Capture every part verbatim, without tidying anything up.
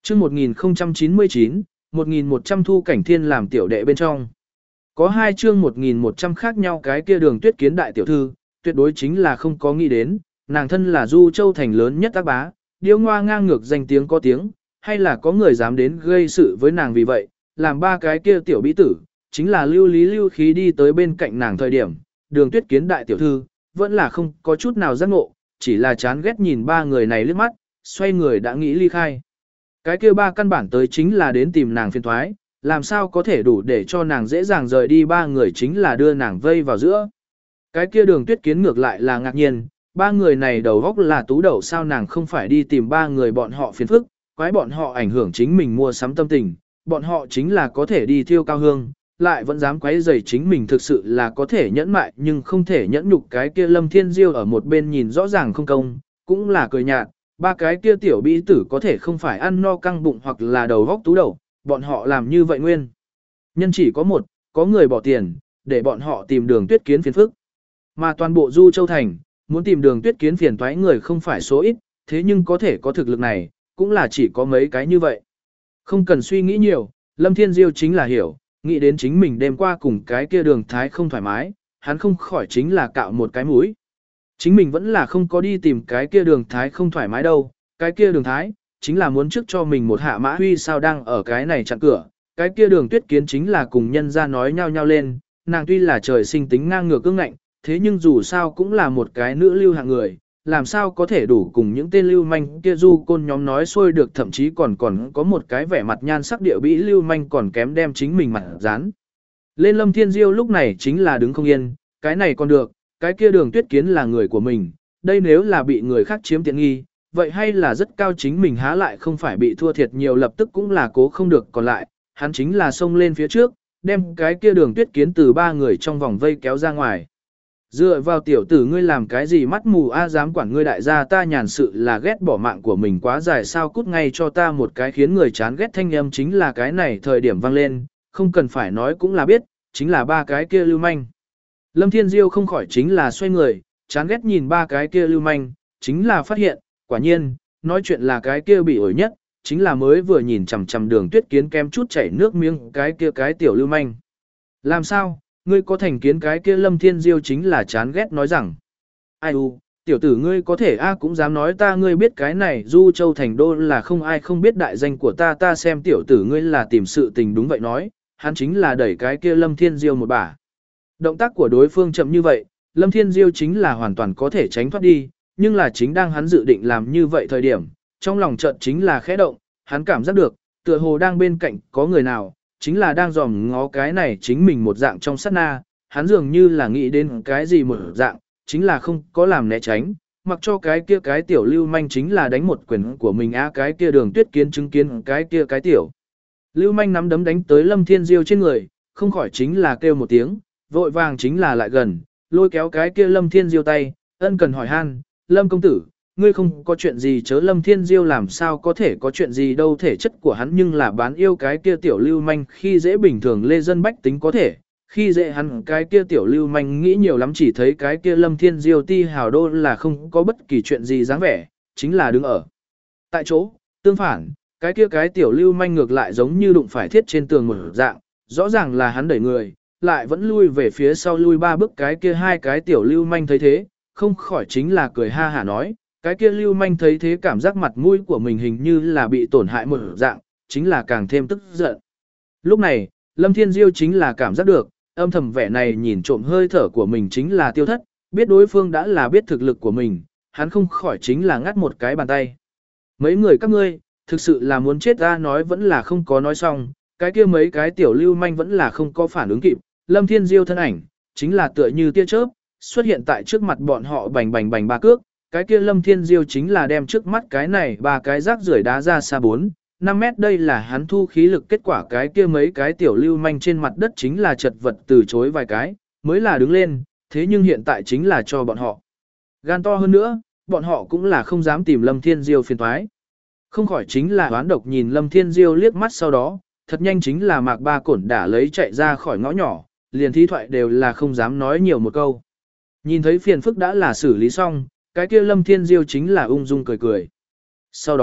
chương một nghìn không trăm chín mươi chín, một nghìn một trăm thu cảnh thiên làm tiểu đệ bên trong. Có hai chương một nghìn một trăm khác nhau cái kia Đường Tuyết Kiến đại tiểu thư, tuyệt đối chính là không có nghĩ đến, nàng thân là Du Châu thành lớn nhất tác bá, điêu ngoa ngang ngược danh tiếng có tiếng, hay là có người dám đến gây sự với nàng vì vậy, làm ba cái kia tiểu bĩ tử, chính là lưu lý lưu khí đi tới bên cạnh nàng thời điểm, Đường Tuyết Kiến đại tiểu thư, vẫn là không có chút nào giác ngộ, chỉ là chán ghét nhìn ba người này liếc mắt, xoay người đã nghĩ ly khai. Cái kia ba căn bản tới chính là đến tìm nàng phiền thoái, làm sao có thể đủ để cho nàng dễ dàng rời đi, ba người chính là đưa nàng vây vào giữa. Cái kia Đường Tuyết Kiến ngược lại là ngạc nhiên, ba người này đầu góc là tú đậu, sao nàng không phải đi tìm ba người bọn họ phiền phức, quái bọn họ ảnh hưởng chính mình mua sắm tâm tình, bọn họ chính là có thể đi thiêu cao hương, lại vẫn dám quấy rầy chính mình, thực sự là có thể nhẫn mại nhưng không thể nhẫn nhục. Cái kia Lâm Thiên Diêu ở một bên nhìn rõ ràng không công, cũng là cười nhạt, ba cái kia tiểu bĩ tử có thể không phải ăn no căng bụng hoặc là đầu góc tú đầu, bọn họ làm như vậy nguyên nhân chỉ có một, có người bỏ tiền, để bọn họ tìm Đường Tuyết Kiến phiền phức. Mà toàn bộ Du Châu Thành, muốn tìm Đường Tuyết Kiến phiền toái người không phải số ít, thế nhưng có thể có thực lực này, cũng là chỉ có mấy cái như vậy. Không cần suy nghĩ nhiều, Lâm Thiên Diêu chính là hiểu, nghĩ đến chính mình đêm qua cùng cái kia Đường Thái không thoải mái, hắn không khỏi chính là cạo một cái mũi. Chính mình vẫn là không có đi tìm cái kia Đường Thái không thoải mái đâu, cái kia Đường Thái, chính là muốn trước cho mình một hạ mã huy sao đang ở cái này chặn cửa, cái kia Đường Tuyết Kiến chính là cùng nhân ra nói nhau nhau lên, nàng tuy là trời sinh tính ngang ngược cương ngạnh, thế nhưng dù sao cũng là một cái nữ lưu hạng người, làm sao có thể đủ cùng những tên lưu manh kia du côn nhóm nói xuôi được, thậm chí còn còn có một cái vẻ mặt nhan sắc địa bĩ lưu manh còn kém đem chính mình mặt dán lên. Lâm Thiên Diêu lúc này chính là đứng không yên, cái này còn được, cái kia Đường Tuyết Kiến là người của mình, đây nếu là bị người khác chiếm tiện nghi, vậy hay là rất cao, chính mình há lại không phải bị thua thiệt nhiều, lập tức cũng là cố không được, còn lại, hắn chính là xông lên phía trước, đem cái kia Đường Tuyết Kiến từ ba người trong vòng vây kéo ra ngoài. Dựa vào tiểu tử ngươi làm cái gì mắt mù a, dám quản ngươi đại gia ta nhàn sự là ghét bỏ mạng của mình quá dài sao, cút ngay cho ta một cái, khiến người chán ghét thanh âm chính là cái này thời điểm vang lên, không cần phải nói cũng là biết, chính là ba cái kia lưu manh. Lâm Thiên Diêu không khỏi chính là xoay người, chán ghét nhìn ba cái kia lưu manh, chính là phát hiện, quả nhiên, nói chuyện là cái kia bị ổi nhất, chính là mới vừa nhìn chằm chằm Đường Tuyết Kiến kem chút chảy nước miếng cái kia cái tiểu lưu manh. Làm sao, ngươi có thành kiến? Cái kia Lâm Thiên Diêu chính là chán ghét nói rằng, ai u, tiểu tử ngươi có thể a cũng dám nói ta, ngươi biết cái này Du Châu thành đô là không ai không biết đại danh của ta, ta xem tiểu tử ngươi là tìm sự tình. Đúng vậy nói, hắn chính là đẩy cái kia Lâm Thiên Diêu một bả. Động tác của đối phương chậm như vậy, Lâm Thiên Diêu chính là hoàn toàn có thể tránh thoát đi, nhưng là chính đang hắn dự định làm như vậy thời điểm, trong lòng chợt chính là khẽ động, hắn cảm giác được, tựa hồ đang bên cạnh có người nào, chính là đang dòm ngó cái này chính mình một dạng. Trong sát na, hắn dường như là nghĩ đến cái gì một dạng, chính là không có làm né tránh, mặc cho cái kia cái tiểu lưu manh chính là đánh một quyền của mình á. Cái kia Đường Tuyết Kiến chứng kiến cái kia cái tiểu lưu manh nắm đấm đánh tới Lâm Thiên Diêu trên người, không khỏi chính là kêu một tiếng, vội vàng chính là lại gần, lôi kéo cái kia Lâm Thiên Diêu tay, ân cần hỏi han, Lâm công tử, ngươi không có chuyện gì chớ? Lâm Thiên Diêu làm sao có thể có chuyện gì đâu, thể chất của hắn nhưng là bán yêu cái kia tiểu lưu manh, khi dễ bình thường lê dân bách tính có thể, khi dễ hắn cái kia tiểu lưu manh nghĩ nhiều lắm, chỉ thấy cái kia Lâm Thiên Diêu ti hào đô là không có bất kỳ chuyện gì dáng vẻ, chính là đứng ở tại chỗ. Tương phản, cái kia cái tiểu lưu manh ngược lại giống như đụng phải thiết trên tường một dạng, rõ ràng là hắn đẩy người, lại vẫn lui về phía sau lui ba bước. Cái kia hai cái tiểu lưu manh thấy thế, không khỏi chính là cười ha hả nói, cái kia lưu manh thấy thế cảm giác mặt mũi của mình hình như là bị tổn hại một dạng, chính là càng thêm tức giận. Lúc này, Lâm Thiên Diêu chính là cảm giác được, âm thầm vẻ này nhìn trộm hơi thở của mình chính là tiêu thất, biết đối phương đã là biết thực lực của mình, hắn không khỏi chính là ngắt một cái bàn tay. Mấy người các ngươi, thực sự là muốn chết ta, nói vẫn là không có nói xong, cái kia mấy cái tiểu lưu manh vẫn là không có phản ứng kịp, Lâm Thiên Diêu thân ảnh, chính là tựa như tia chớp, xuất hiện tại trước mặt bọn họ, bành bành bành ba cước, cái kia Lâm Thiên Diêu chính là đem trước mắt cái này ba cái rác rưởi đá ra xa bốn năm mét, đây là hắn thu khí lực kết quả. Cái kia mấy cái tiểu lưu manh trên mặt đất chính là chật vật từ chối vài cái, mới là đứng lên, thế nhưng hiện tại chính là cho bọn họ gan to hơn nữa, bọn họ cũng là không dám tìm Lâm Thiên Diêu phiền toái. Không khỏi chính là oán độc nhìn Lâm Thiên Diêu liếc mắt, sau đó, thật nhanh chính là mạc ba cổn đả lấy chạy ra khỏi ngõ nhỏ, liền thí thoại đều là không dám nói nhiều một câu. Nhìn thấy phiền phức đã là xử lý xong, cái kia Lâm Thiên Diêu chính là ung dung cười cười. Sau đó,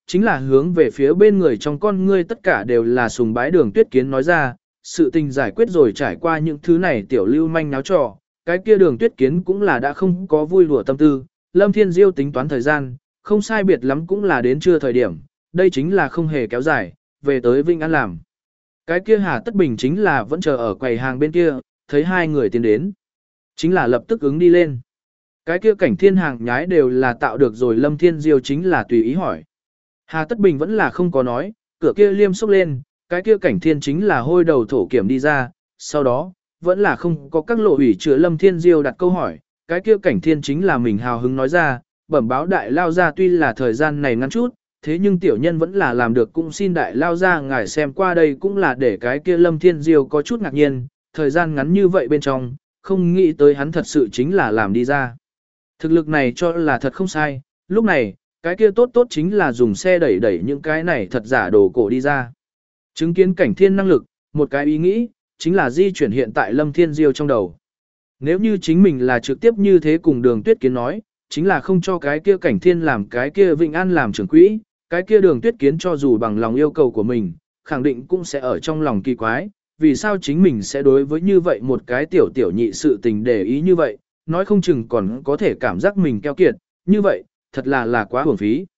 chính là hướng về phía bên người trong con ngươi tất cả đều là sùng bái Đường Tuyết Kiến nói ra, sự tình giải quyết rồi trải qua những thứ này tiểu lưu manh náo trò, cái kia Đường Tuyết Kiến cũng là đã không có vui đùa tâm tư, Lâm Thiên Diêu tính toán thời gian, không sai biệt lắm cũng là đến trưa thời điểm, đây chính là không hề kéo dài, về tới Vinh An làm. Cái kia Hà Tất Bình chính là vẫn chờ ở quầy hàng bên kia, thấy hai người tiến đến, chính là lập tức ứng đi lên. Cái kia Cảnh Thiên hàng nhái đều là tạo được rồi, Lâm Thiên Diêu chính là tùy ý hỏi. Hà Tất Bình vẫn là không có nói, cửa kia liêm xúc lên, cái kia Cảnh Thiên chính là hôi đầu thổ kiểm đi ra, sau đó, vẫn là không có các lộ ủy chữa Lâm Thiên Diêu đặt câu hỏi, cái kia Cảnh Thiên chính là mình hào hứng nói ra, bẩm báo đại lao ra tuy là thời gian này ngắn chút, thế nhưng tiểu nhân vẫn là làm được, cũng xin đại lao ra ngài xem qua đây, cũng là để cái kia Lâm Thiên Diêu có chút ngạc nhiên, thời gian ngắn như vậy bên trong, không nghĩ tới hắn thật sự chính là làm đi ra. Thực lực này cho là thật không sai, lúc này, cái kia tốt tốt chính là dùng xe đẩy đẩy những cái này thật giả đồ cổ đi ra. Chứng kiến Cảnh Thiên năng lực, một cái ý nghĩ, chính là di chuyển hiện tại Lâm Thiên Diêu trong đầu. Nếu như chính mình là trực tiếp như thế cùng Đường Tuyết Kiến nói, chính là không cho cái kia Cảnh Thiên làm cái kia Vĩnh An làm trưởng quỹ, cái kia Đường Tuyết Kiến cho dù bằng lòng yêu cầu của mình, khẳng định cũng sẽ ở trong lòng kỳ quái, vì sao chính mình sẽ đối với như vậy một cái tiểu tiểu nhị sự tình để ý như vậy, nói không chừng còn có thể cảm giác mình keo kiệt, như vậy, thật là là quá hưởng phí.